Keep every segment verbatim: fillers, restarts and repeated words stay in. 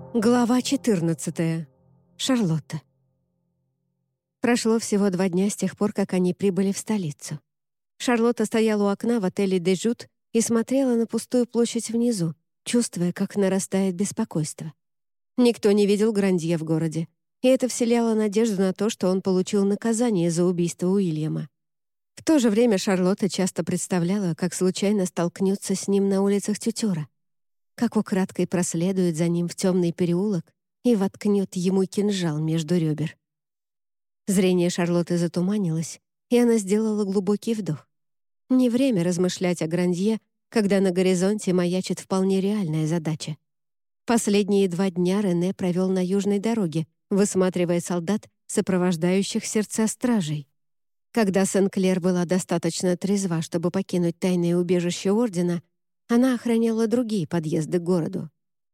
Глава четырнадцатая. Шарлотта. Прошло всего два дня с тех пор, как они прибыли в столицу. Шарлотта стояла у окна в отеле «Дежут» и смотрела на пустую площадь внизу, чувствуя, как нарастает беспокойство. Никто не видел Грандье в городе, и это вселяло надежду на то, что он получил наказание за убийство Уильяма. В то же время Шарлотта часто представляла, как случайно столкнется с ним на улицах Тютюра, как украдкой проследует за ним в темный переулок и воткнет ему кинжал между ребер. Зрение Шарлотты затуманилось, и она сделала глубокий вдох. Не время размышлять о Грандье, когда на горизонте маячит вполне реальная задача. Последние два дня Рене провел на южной дороге, высматривая солдат, сопровождающих сердца стражей. Когда Сен-Клер была достаточно трезва, чтобы покинуть тайное убежище Ордена, она охраняла другие подъезды к городу.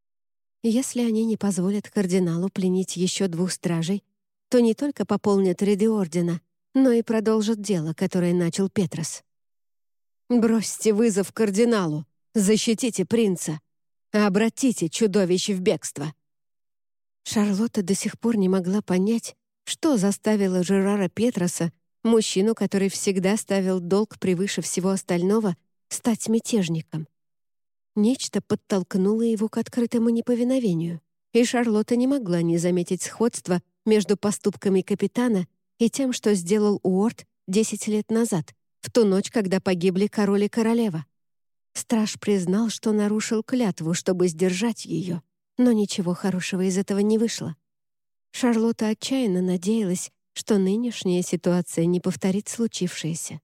Если они не позволят кардиналу пленить еще двух стражей, то не только пополнят ряды Ордена, но и продолжат дело, которое начал Петрос. «Бросьте вызов кардиналу! Защитите принца! Обратите чудовище в бегство!» Шарлотта до сих пор не могла понять, что заставило Жерара Петроса, мужчину, который всегда ставил долг превыше всего остального, стать мятежником. Нечто подтолкнуло его к открытому неповиновению, и Шарлотта не могла не заметить сходства между поступками капитана и тем, что сделал Уорд десять лет назад, в ту ночь, когда погибли король и королева. Страж признал, что нарушил клятву, чтобы сдержать ее, но ничего хорошего из этого не вышло. Шарлотта отчаянно надеялась, что нынешняя ситуация не повторит случившееся.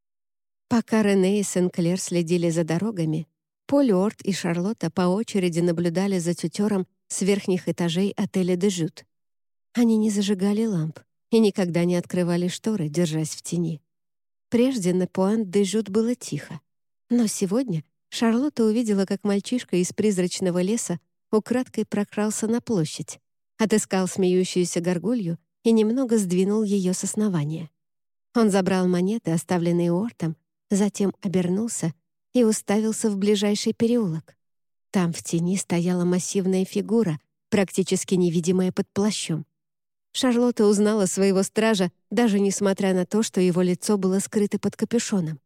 Пока Рене и Сен-Клер следили за дорогами, Поль Уорд и Шарлотта по очереди наблюдали за тютером с верхних этажей отеля «Дежут». Они не зажигали ламп и никогда не открывали шторы, держась в тени. Прежде на Пуант-де-Жут было тихо. Но сегодня Шарлотта увидела, как мальчишка из призрачного леса украдкой прокрался на площадь, отыскал смеющуюся горгулью и немного сдвинул ее с основания. Он забрал монеты, оставленные Уортом, затем обернулся и уставился в ближайший переулок. Там в тени стояла массивная фигура, практически невидимая под плащом. Шарлотта узнала своего стража, даже несмотря на то, что его лицо было скрыто под капюшоном.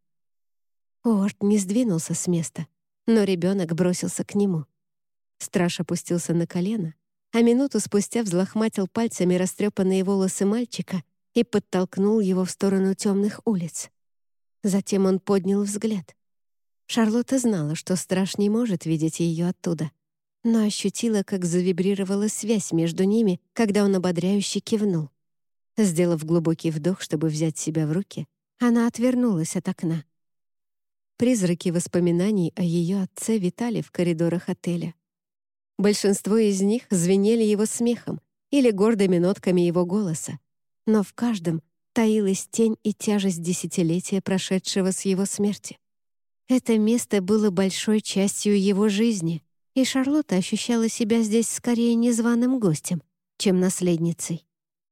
Уорд не сдвинулся с места, но ребенок бросился к нему. Страж опустился на колено, а минуту спустя взлохматил пальцами растрепанные волосы мальчика и подтолкнул его в сторону темных улиц. Затем он поднял взгляд. Шарлотта знала, что страж не может видеть ее оттуда, но ощутила, как завибрировала связь между ними, когда он ободряюще кивнул. Сделав глубокий вдох, чтобы взять себя в руки, она отвернулась от окна. Призраки воспоминаний о ее отце витали в коридорах отеля. Большинство из них звенели его смехом или гордыми нотками его голоса, но в каждом таилась тень и тяжесть десятилетия, прошедшего с его смерти. Это место было большой частью его жизни, и Шарлотта ощущала себя здесь скорее незваным гостем, чем наследницей.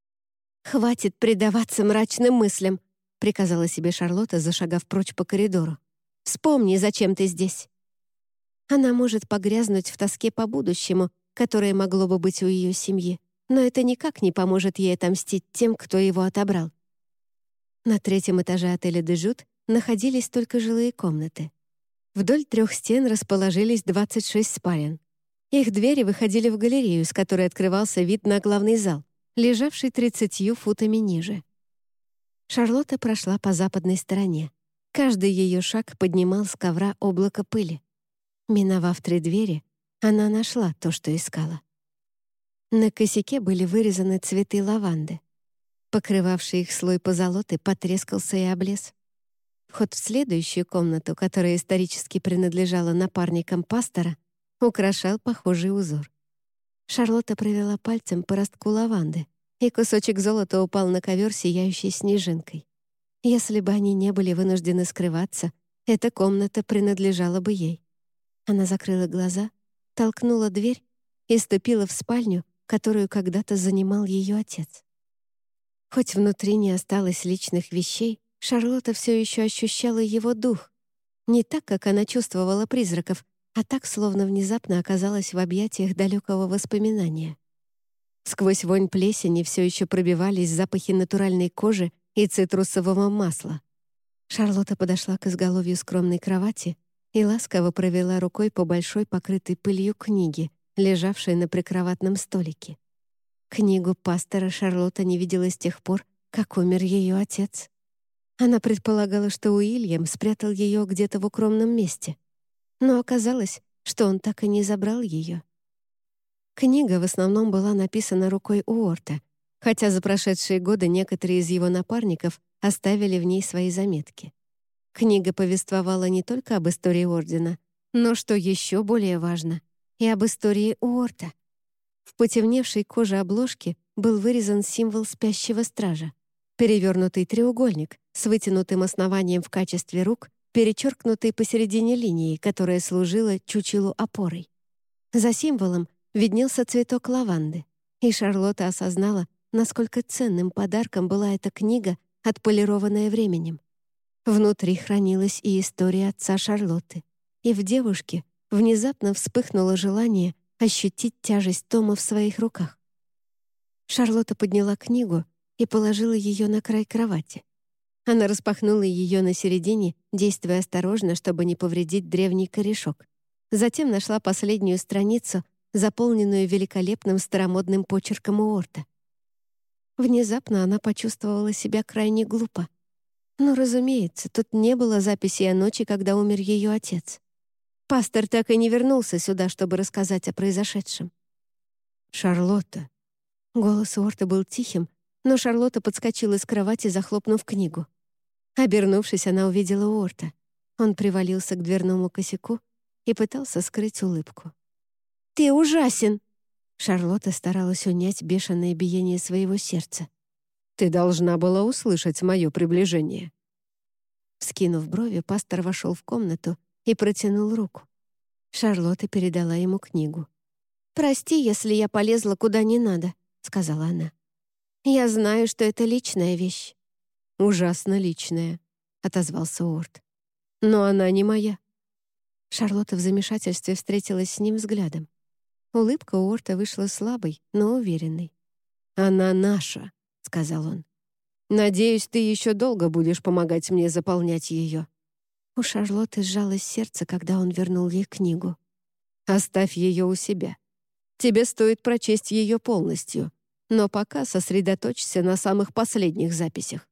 «Хватит предаваться мрачным мыслям», — приказала себе Шарлотта, зашагав прочь по коридору. «Вспомни, зачем ты здесь». Она может погрязнуть в тоске по будущему, которое могло бы быть у ее семьи, но это никак не поможет ей отомстить тем, кто его отобрал. На третьем этаже отеля «Дежут» находились только жилые комнаты. Вдоль трех стен расположились двадцать шесть спален. Их двери выходили в галерею, с которой открывался вид на главный зал, лежавший тридцатью футами ниже. Шарлотта прошла по западной стороне. Каждый ее шаг поднимал с ковра облако пыли. Миновав три двери, она нашла то, что искала. На косяке были вырезаны цветы лаванды. Покрывавший их слой позолоты потрескался и облез. Вход в следующую комнату, которая исторически принадлежала напарникам пастора, украшал похожий узор. Шарлотта провела пальцем по ростку лаванды, и кусочек золота упал на ковер, сияющий снежинкой. Если бы они не были вынуждены скрываться, эта комната принадлежала бы ей. Она закрыла глаза, толкнула дверь и ступила в спальню, которую когда-то занимал ее отец. Хоть внутри не осталось личных вещей, Шарлотта все еще ощущала его дух. Не так, как она чувствовала призраков, а так словно внезапно оказалась в объятиях далекого воспоминания. Сквозь вонь плесени все еще пробивались запахи натуральной кожи и цитрусового масла. Шарлотта подошла к изголовью скромной кровати и ласково провела рукой по большой покрытой пылью книге, лежавшей на прикроватном столике. Книгу пастора Шарлотта не видела с тех пор, как умер ее отец. Она предполагала, что Уильям спрятал ее где-то в укромном месте, но оказалось, что он так и не забрал ее. Книга в основном была написана рукой Уорта, хотя за прошедшие годы некоторые из его напарников оставили в ней свои заметки. Книга повествовала не только об истории Ордена, но, что еще более важно, и об истории Уорта. В потемневшей коже обложки был вырезан символ спящего стража — перевернутый треугольник с вытянутым основанием в качестве рук, перечеркнутый посередине линии, которая служила чучелу опорой. За символом виднелся цветок лаванды, и Шарлотта осознала, насколько ценным подарком была эта книга, отполированная временем. Внутри хранилась и история отца Шарлотты, и в девушке внезапно вспыхнуло желание ощутить тяжесть тома в своих руках. Шарлотта подняла книгу и положила ее на край кровати. Она распахнула ее на середине, действуя осторожно, чтобы не повредить древний корешок. Затем нашла последнюю страницу, заполненную великолепным старомодным почерком Уорта. Внезапно она почувствовала себя крайне глупо. Но, разумеется, тут не было записи о ночи, когда умер ее отец. Пастор так и не вернулся сюда, чтобы рассказать о произошедшем. «Шарлотта!» Голос Уорта был тихим, но Шарлотта подскочила с кровати, захлопнув книгу. Обернувшись, она увидела Уорта. Он привалился к дверному косяку и пытался скрыть улыбку. «Ты ужасен!» Шарлотта старалась унять бешеное биение своего сердца. «Ты должна была услышать мое приближение». Вскинув брови, пастор вошел в комнату и протянул руку. Шарлотта передала ему книгу. «Прости, если я полезла куда не надо», — сказала она. «Я знаю, что это личная вещь». «Ужасно личная», — отозвался Уорт. «Но она не моя». Шарлотта в замешательстве встретилась с ним взглядом. Улыбка Уорта вышла слабой, но уверенной. «Она наша», — сказал он. «Надеюсь, ты еще долго будешь помогать мне заполнять ее». У Шарлотты сжалось сердце, когда он вернул ей книгу. «Оставь ее у себя. Тебе стоит прочесть ее полностью, но пока сосредоточься на самых последних записях».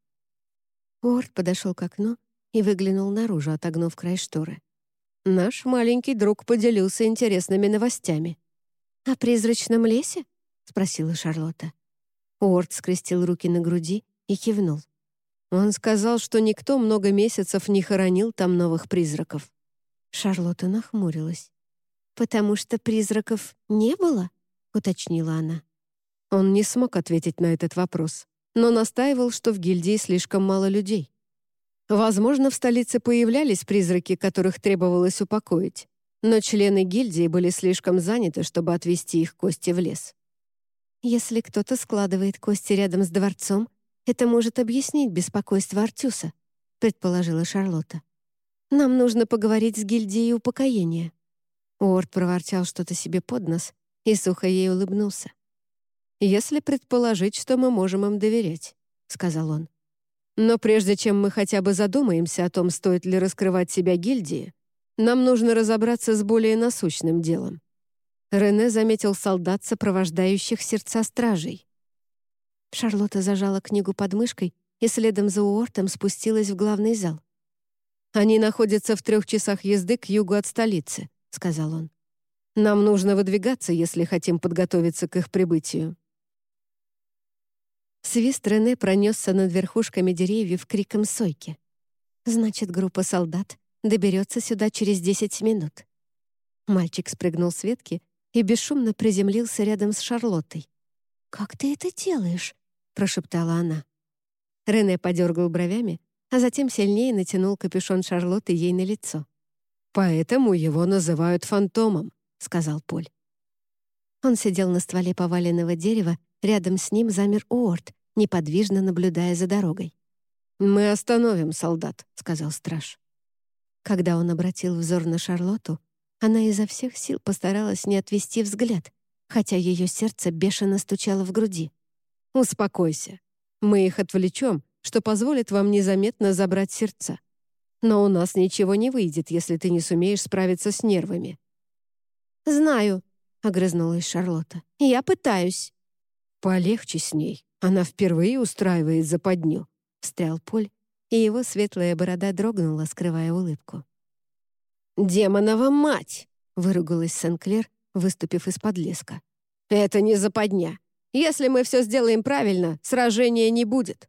Уорт подошел к окну и выглянул наружу, отогнув край шторы. «Наш маленький друг поделился интересными новостями». «О призрачном лесе?» — спросила Шарлотта. Уорт скрестил руки на груди и кивнул. Он сказал, что никто много месяцев не хоронил там новых призраков. Шарлотта нахмурилась. «Потому что призраков не было?» — уточнила она. Он не смог ответить на этот вопрос, но настаивал, что в гильдии слишком мало людей. Возможно, в столице появлялись призраки, которых требовалось упокоить, но члены гильдии были слишком заняты, чтобы отвезти их кости в лес. «Если кто-то складывает кости рядом с дворцом, это может объяснить беспокойство Артюса», — предположила Шарлотта. «Нам нужно поговорить с гильдией упокоения». Уорт проворчал что-то себе под нос и сухо ей улыбнулся. «Если предположить, что мы можем им доверять», — сказал он. «Но прежде чем мы хотя бы задумаемся о том, стоит ли раскрывать себя гильдии, нам нужно разобраться с более насущным делом». Рене заметил солдат, сопровождающих сердца стражей. Шарлотта зажала книгу под мышкой и следом за Уортом спустилась в главный зал. «Они находятся в трех часах езды к югу от столицы», — сказал он. «Нам нужно выдвигаться, если хотим подготовиться к их прибытию». Свист Рене пронесся над верхушками деревьев криком сойки. «Значит, группа солдат доберется сюда через десять минут». Мальчик спрыгнул с ветки и бесшумно приземлился рядом с Шарлоттой. «Как ты это делаешь?» — прошептала она. Рене подергал бровями, а затем сильнее натянул капюшон Шарлотты ей на лицо. «Поэтому его называют фантомом», — сказал Поль. Он сидел на стволе поваленного дерева, рядом с ним замер Уорт, неподвижно наблюдая за дорогой. «Мы остановим солдат», — сказал страж. Когда он обратил взор на Шарлотту, Она изо всех сил постаралась не отвести взгляд, хотя ее сердце бешено стучало в груди. «Успокойся. Мы их отвлечем, что позволит вам незаметно забрать сердца. Но у нас ничего не выйдет, если ты не сумеешь справиться с нервами». «Знаю», — огрызнулась Шарлотта. «Я пытаюсь». «Полегче с ней. Она впервые устраивает западню», — встрял Поль, и его светлая борода дрогнула, скрывая улыбку. «Демонова мать!» — выругалась Сен-Клер, выступив из-под леска. «Это не западня. Если мы все сделаем правильно, сражения не будет».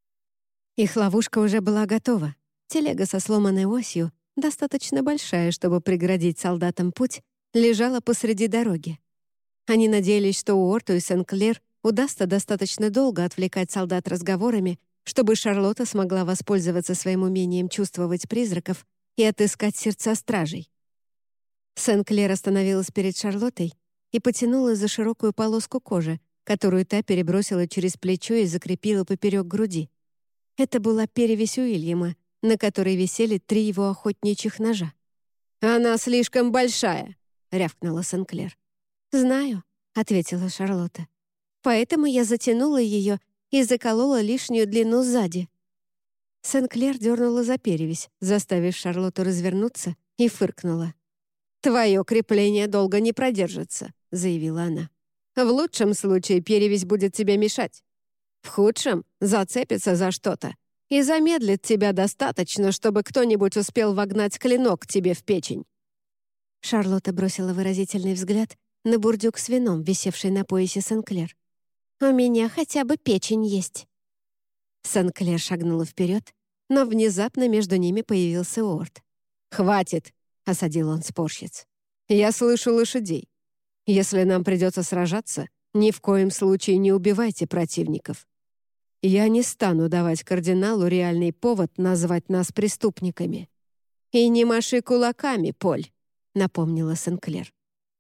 Их ловушка уже была готова. Телега со сломанной осью, достаточно большая, чтобы преградить солдатам путь, лежала посреди дороги. Они надеялись, что Уорту и Сен-Клер удастся достаточно долго отвлекать солдат разговорами, чтобы Шарлотта смогла воспользоваться своим умением чувствовать призраков и отыскать сердца стражей. Сен-Клер остановилась перед Шарлоттой и потянула за широкую полоску кожи, которую та перебросила через плечо и закрепила поперек груди. Это была перевязь Уильяма, на которой висели три его охотничьих ножа. «Она слишком большая!» — рявкнула Сен-Клер. «Знаю», — ответила Шарлотта. «Поэтому я затянула ее и заколола лишнюю длину сзади». Сен-Клер дернула за перевязь, заставив Шарлотту развернуться, и фыркнула. «Твое крепление долго не продержится», — заявила она. «В лучшем случае перевязь будет тебе мешать. В худшем зацепится за что-то и замедлит тебя достаточно, чтобы кто-нибудь успел вогнать клинок тебе в печень». Шарлотта бросила выразительный взгляд на бурдюк с вином, висевший на поясе Сен-Клер. «У меня хотя бы печень есть». Сен-Клер шагнула вперед, но внезапно между ними появился Уорт. «Хватит!» — осадил он спорщиц. «Я слышу лошадей. Если нам придется сражаться, ни в коем случае не убивайте противников. Я не стану давать кардиналу реальный повод назвать нас преступниками». «И не маши кулаками, Поль», — напомнила Сен-Клер.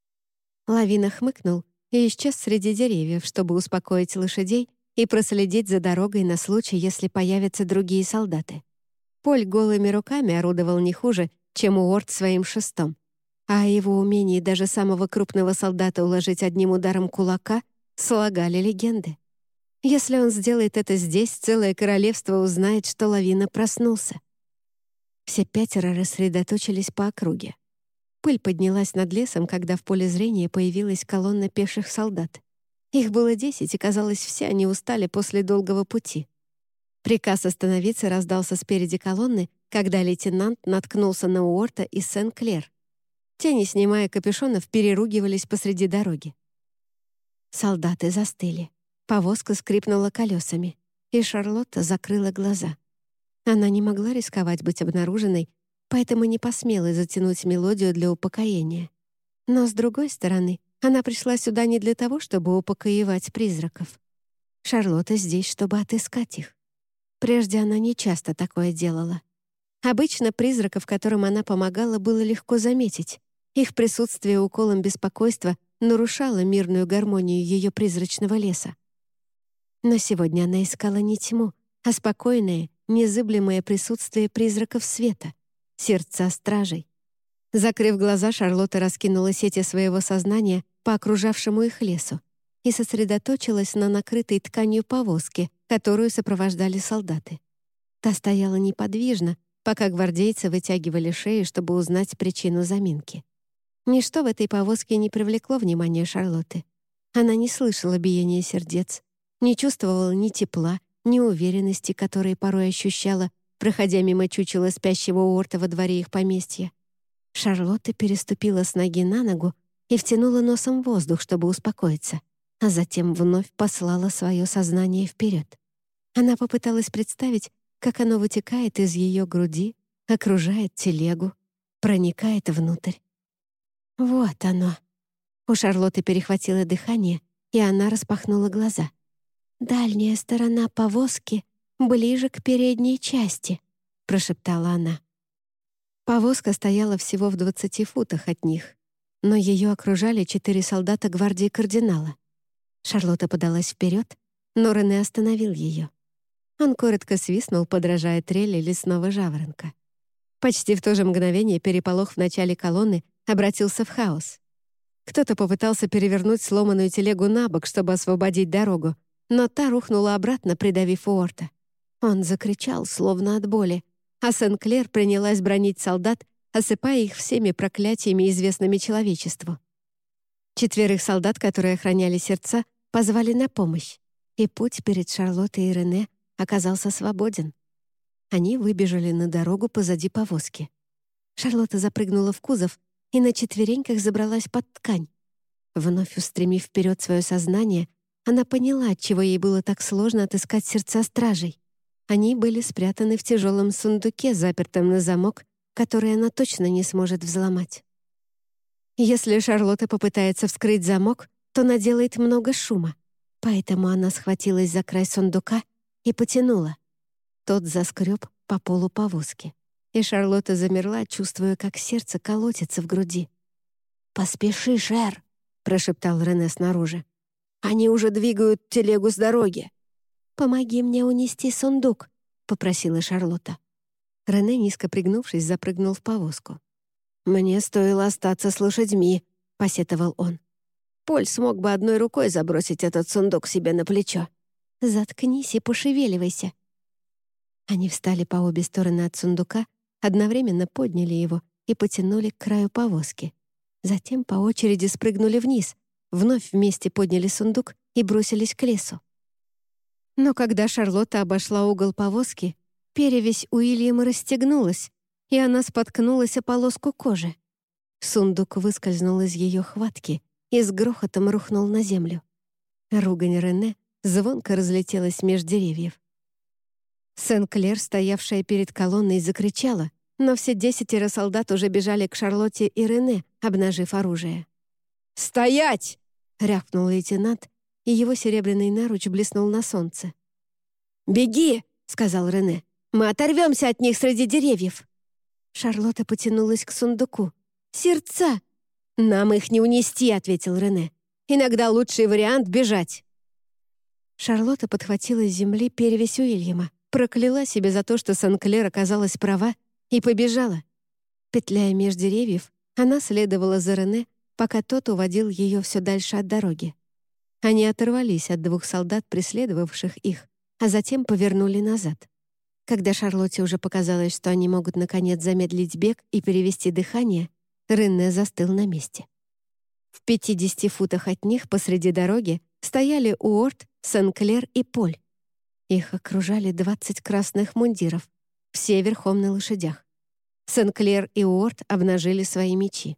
Лавина хмыкнул и исчез среди деревьев, чтобы успокоить лошадей и проследить за дорогой на случай, если появятся другие солдаты. Поль голыми руками орудовал не хуже, чем Уорт своим шестом. А о его умении даже самого крупного солдата уложить одним ударом кулака слагали легенды. Если он сделает это здесь, целое королевство узнает, что Лавина проснулся. Все пятеро рассредоточились по округе. Пыль поднялась над лесом, когда в поле зрения появилась колонна пеших солдат. Их было десять, и, казалось, все они устали после долгого пути. Приказ остановиться раздался спереди колонны, когда лейтенант наткнулся на Уорта и Сен-Клер. Те, не снимая капюшонов, переругивались посреди дороги. Солдаты застыли. Повозка скрипнула колесами, и Шарлотта закрыла глаза. Она не могла рисковать быть обнаруженной, поэтому не посмела затянуть мелодию для упокоения. Но, с другой стороны, она пришла сюда не для того, чтобы упокоевать призраков. Шарлотта здесь, чтобы отыскать их. Прежде она не часто такое делала. Обычно призраков, которым она помогала, было легко заметить. Их присутствие уколом беспокойства нарушало мирную гармонию ее призрачного леса. Но сегодня она искала не тьму, а спокойное, незыблемое присутствие призраков света, сердца стражей. Закрыв глаза, Шарлотта раскинула сети своего сознания по окружавшему их лесу и сосредоточилась на накрытой тканью повозке, которую сопровождали солдаты. Та стояла неподвижно, пока гвардейцы вытягивали шеи, чтобы узнать причину заминки. Ничто в этой повозке не привлекло внимания Шарлотты. Она не слышала биения сердец, не чувствовала ни тепла, ни уверенности, которые порой ощущала, проходя мимо чучела спящего Уорта во дворе их поместья. Шарлотта переступила с ноги на ногу и втянула носом воздух, чтобы успокоиться, а затем вновь послала свое сознание вперед. Она попыталась представить, как оно вытекает из ее груди, окружает телегу, проникает внутрь. Вот оно. У Шарлотты перехватило дыхание, и она распахнула глаза. «Дальняя сторона повозки ближе к передней части», — прошептала она. Повозка стояла всего в двадцати футах от них, но ее окружали четыре солдата гвардии кардинала. Шарлотта подалась вперед, но Рене остановил ее. Он коротко свистнул, подражая трели лесного жаворонка. Почти в то же мгновение переполох в начале колонны обратился в хаос. Кто-то попытался перевернуть сломанную телегу на бок, чтобы освободить дорогу, но та рухнула обратно, придавив Уорта. Он закричал, словно от боли, а Сен-Клер принялась бранить солдат, осыпая их всеми проклятиями, известными человечеству. Четверых солдат, которые охраняли сердца, позвали на помощь, и путь перед Шарлоттой и Рене оказался свободен. Они выбежали на дорогу позади повозки. Шарлотта запрыгнула в кузов и на четвереньках забралась под ткань. Вновь устремив вперед свое сознание, она поняла, отчего ей было так сложно отыскать сердца стражей. Они были спрятаны в тяжелом сундуке, запертом на замок, который она точно не сможет взломать. Если Шарлотта попытается вскрыть замок, то наделает много шума, поэтому она схватилась за край сундука и потянула. Тот заскреб по полу повозки, и Шарлотта замерла, чувствуя, как сердце колотится в груди. «Поспеши, Шер!» — прошептал Рене снаружи. «Они уже двигают телегу с дороги!» «Помоги мне унести сундук», — попросила Шарлотта. Рене, низко пригнувшись, запрыгнул в повозку. «Мне стоило остаться с лошадьми», — посетовал он. «Поль смог бы одной рукой забросить этот сундук себе на плечо». «Заткнись и пошевеливайся». Они встали по обе стороны от сундука, одновременно подняли его и потянули к краю повозки. Затем по очереди спрыгнули вниз, вновь вместе подняли сундук и бросились к лесу. Но когда Шарлотта обошла угол повозки, перевязь Уильяма расстегнулась, и она споткнулась о полоску кожи. Сундук выскользнул из ее хватки и с грохотом рухнул на землю. Ругань Рене звонко разлетелась меж деревьев. Сен-Клер, стоявшая перед колонной, закричала, но все десятеро солдат уже бежали к Шарлотте и Рене, обнажив оружие. «Стоять!» — рявкнул лейтенант, и его серебряный наруч блеснул на солнце. «Беги!» — сказал Рене. «Мы оторвемся от них среди деревьев!» Шарлотта потянулась к сундуку. «Сердца!» «Нам их не унести!» — ответил Рене. «Иногда лучший вариант — бежать!» Шарлотта подхватила с земли перевязь Уильяма, прокляла себя за то, что Сен-Клер оказалась права, и побежала. Петляя меж деревьев, она следовала за Рене, пока тот уводил ее все дальше от дороги. Они оторвались от двух солдат, преследовавших их, а затем повернули назад. Когда Шарлотте уже показалось, что они могут наконец замедлить бег и перевести дыхание, Рене застыл на месте. В пятидесяти футах от них посреди дороги стояли Уорт, Сен-Клер и Поль. Их окружали двадцать красных мундиров, все верхом на лошадях. Сен-Клер и Уорт обнажили свои мечи.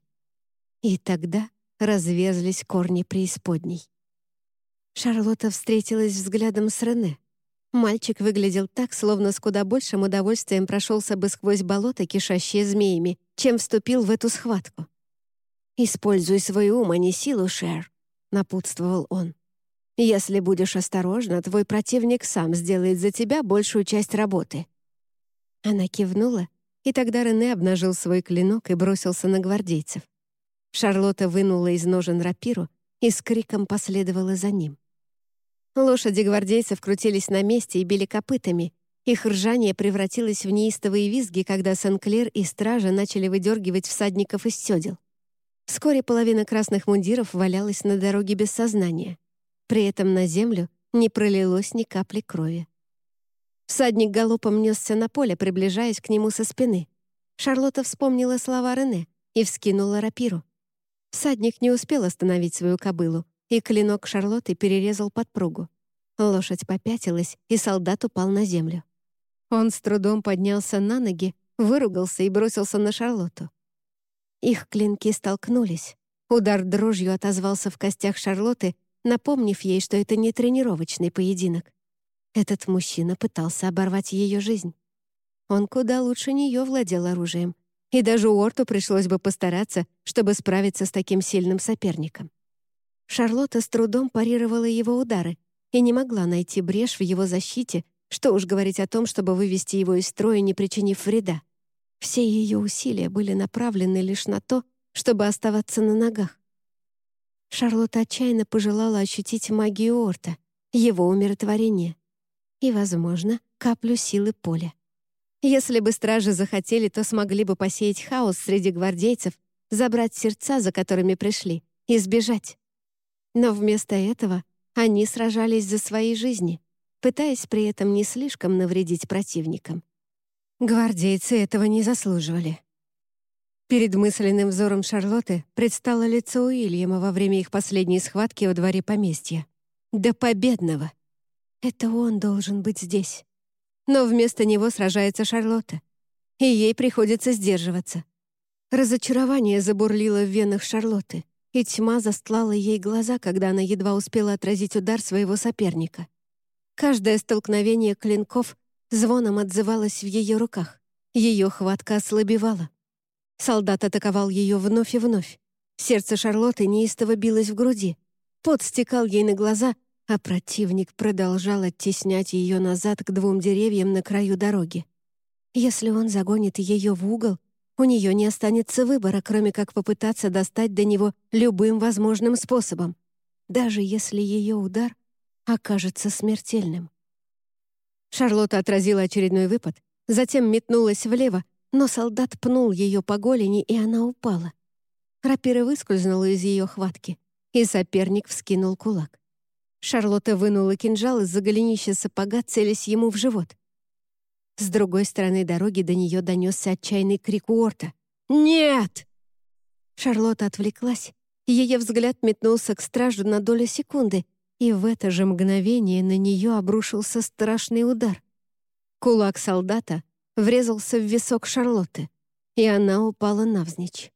И тогда разверзлись корни преисподней. Шарлотта встретилась взглядом с Рене. Мальчик выглядел так, словно с куда большим удовольствием прошелся бы сквозь болото, кишащее змеями, чем вступил в эту схватку. «Используй свой ум, а не силу, Шер», — напутствовал он. «Если будешь осторожна, твой противник сам сделает за тебя большую часть работы». Она кивнула, и тогда Рене обнажил свой клинок и бросился на гвардейцев. Шарлотта вынула из ножен рапиру и с криком последовала за ним. Лошади гвардейцев крутились на месте и били копытами. Их ржание превратилось в неистовые визги, когда Сен-Клер и стража начали выдергивать всадников из седел. Вскоре половина красных мундиров валялась на дороге без сознания. При этом на землю не пролилось ни капли крови. Всадник галопом несся на поле, приближаясь к нему со спины. Шарлотта вспомнила слова Рене и вскинула рапиру. Всадник не успел остановить свою кобылу, и клинок Шарлотты перерезал подпругу. Лошадь попятилась, и солдат упал на землю. Он с трудом поднялся на ноги, выругался и бросился на Шарлотту. Их клинки столкнулись. Удар дрожью отозвался в костях Шарлотты, напомнив ей, что это не тренировочный поединок. Этот мужчина пытался оборвать ее жизнь. Он куда лучше нее владел оружием, и даже Уорту пришлось бы постараться, чтобы справиться с таким сильным соперником. Шарлотта с трудом парировала его удары и не могла найти брешь в его защите, что уж говорить о том, чтобы вывести его из строя, не причинив вреда. Все ее усилия были направлены лишь на то, чтобы оставаться на ногах. Шарлотта отчаянно пожелала ощутить магию Уорта, его умиротворение и, возможно, каплю силы Поля. Если бы стражи захотели, то смогли бы посеять хаос среди гвардейцев, забрать сердца, за которыми пришли, и сбежать. Но вместо этого они сражались за свои жизни, пытаясь при этом не слишком навредить противникам. Гвардейцы этого не заслуживали. Перед мысленным взором Шарлотты предстало лицо Уильяма во время их последней схватки во дворе поместья. До победного! Это он должен быть здесь. Но вместо него сражается Шарлотта, и ей приходится сдерживаться. Разочарование забурлило в венах Шарлотты, и тьма застлала ей глаза, когда она едва успела отразить удар своего соперника. Каждое столкновение клинков звоном отзывалось в ее руках. Ее хватка ослабевала. Солдат атаковал ее вновь и вновь. Сердце Шарлотты неистово билось в груди. Пот стекал ей на глаза, а противник продолжал оттеснять ее назад к двум деревьям на краю дороги. Если он загонит ее в угол, у нее не останется выбора, кроме как попытаться достать до него любым возможным способом, даже если ее удар окажется смертельным. Шарлотта отразила очередной выпад, затем метнулась влево, но солдат пнул ее по голени, и она упала. Рапира выскользнула из ее хватки, и соперник вскинул кулак. Шарлотта вынула кинжал из-за голенища сапога, целясь ему в живот. С другой стороны дороги до нее донесся отчаянный крик Уорта. «Нет!» Шарлотта отвлеклась, ее взгляд метнулся к стражу на долю секунды, и в это же мгновение на нее обрушился страшный удар. Кулак солдата врезался в висок Шарлотты, и она упала навзничь.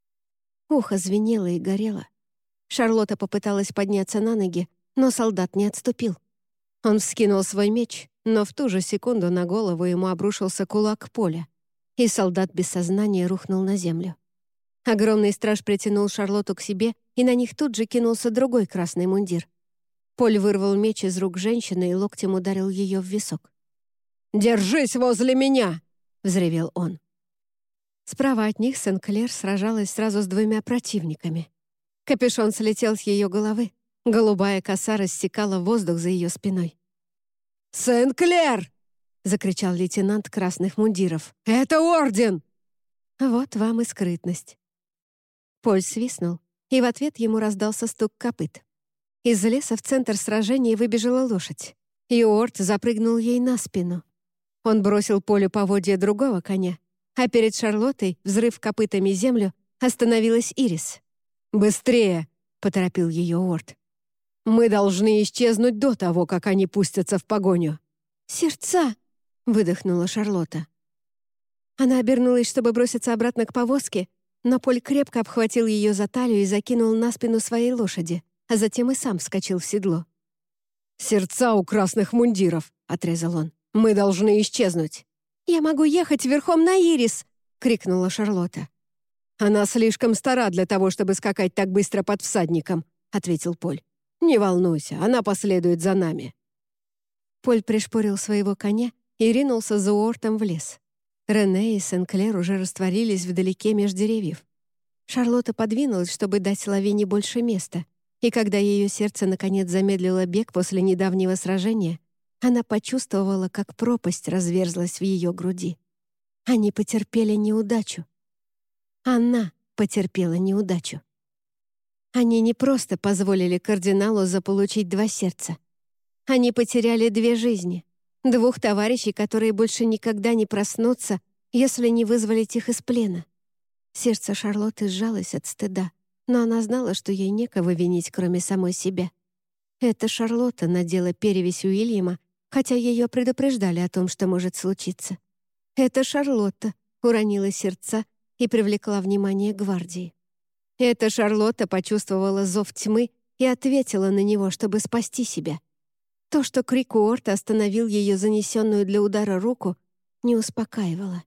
Ухо звенело и горело. Шарлотта попыталась подняться на ноги, но солдат не отступил. Он вскинул свой меч, но в ту же секунду на голову ему обрушился кулак Поля, и солдат без сознания рухнул на землю. Огромный страж притянул Шарлотту к себе, и на них тут же кинулся другой красный мундир. Поль вырвал меч из рук женщины и локтем ударил ее в висок. «Держись возле меня!» — взревел он. Справа от них Сен-Клер сражалась сразу с двумя противниками. Капюшон слетел с ее головы. Голубая коса рассекала воздух за ее спиной. «Сен-Клер!» — закричал лейтенант красных мундиров. «Это орден!» Вот вам и скрытность. Поль свистнул, и в ответ ему раздался стук копыт. Из леса в центр сражения выбежала лошадь, и Уорт запрыгнул ей на спину. Он бросил Полю поводья другого коня, а перед Шарлоттой, взрыв копытами землю, остановилась Ирис. «Быстрее!» — поторопил ее Уорт. «Мы должны исчезнуть до того, как они пустятся в погоню». «Сердца!» — выдохнула Шарлотта. Она обернулась, чтобы броситься обратно к повозке, но Поль крепко обхватил ее за талию и закинул на спину своей лошади, а затем и сам вскочил в седло. «Сердца у красных мундиров!» — отрезал он. «Мы должны исчезнуть!» «Я могу ехать верхом на Ирис!» — крикнула Шарлотта. «Она слишком стара для того, чтобы скакать так быстро под всадником», — ответил Поль. «Не волнуйся, она последует за нами». Поль пришпорил своего коня и ринулся за Уортом в лес. Рене и Сен-Клер уже растворились вдалеке меж деревьев. Шарлотта подвинулась, чтобы дать лавине больше места, и когда ее сердце наконец замедлило бег после недавнего сражения, она почувствовала, как пропасть разверзлась в ее груди. Они потерпели неудачу. Она потерпела неудачу. Они не просто позволили кардиналу заполучить два сердца. Они потеряли две жизни, двух товарищей, которые больше никогда не проснутся, если не вызволить их из плена. Сердце Шарлотты сжалось от стыда, но она знала, что ей некого винить, кроме самой себя. Это Шарлотта надела перевязь Уильяма, хотя ее предупреждали о том, что может случиться. Это Шарлотта уронила сердца и привлекла внимание гвардии. Эта Шарлотта почувствовала зов тьмы и ответила на него, чтобы спасти себя. То, что крик Уорта остановил ее занесенную для удара руку, не успокаивало.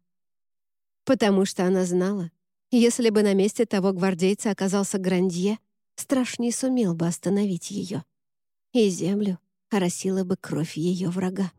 Потому что она знала, если бы на месте того гвардейца оказался Грандье, страж не сумел бы остановить ее. И землю оросила бы кровь ее врага.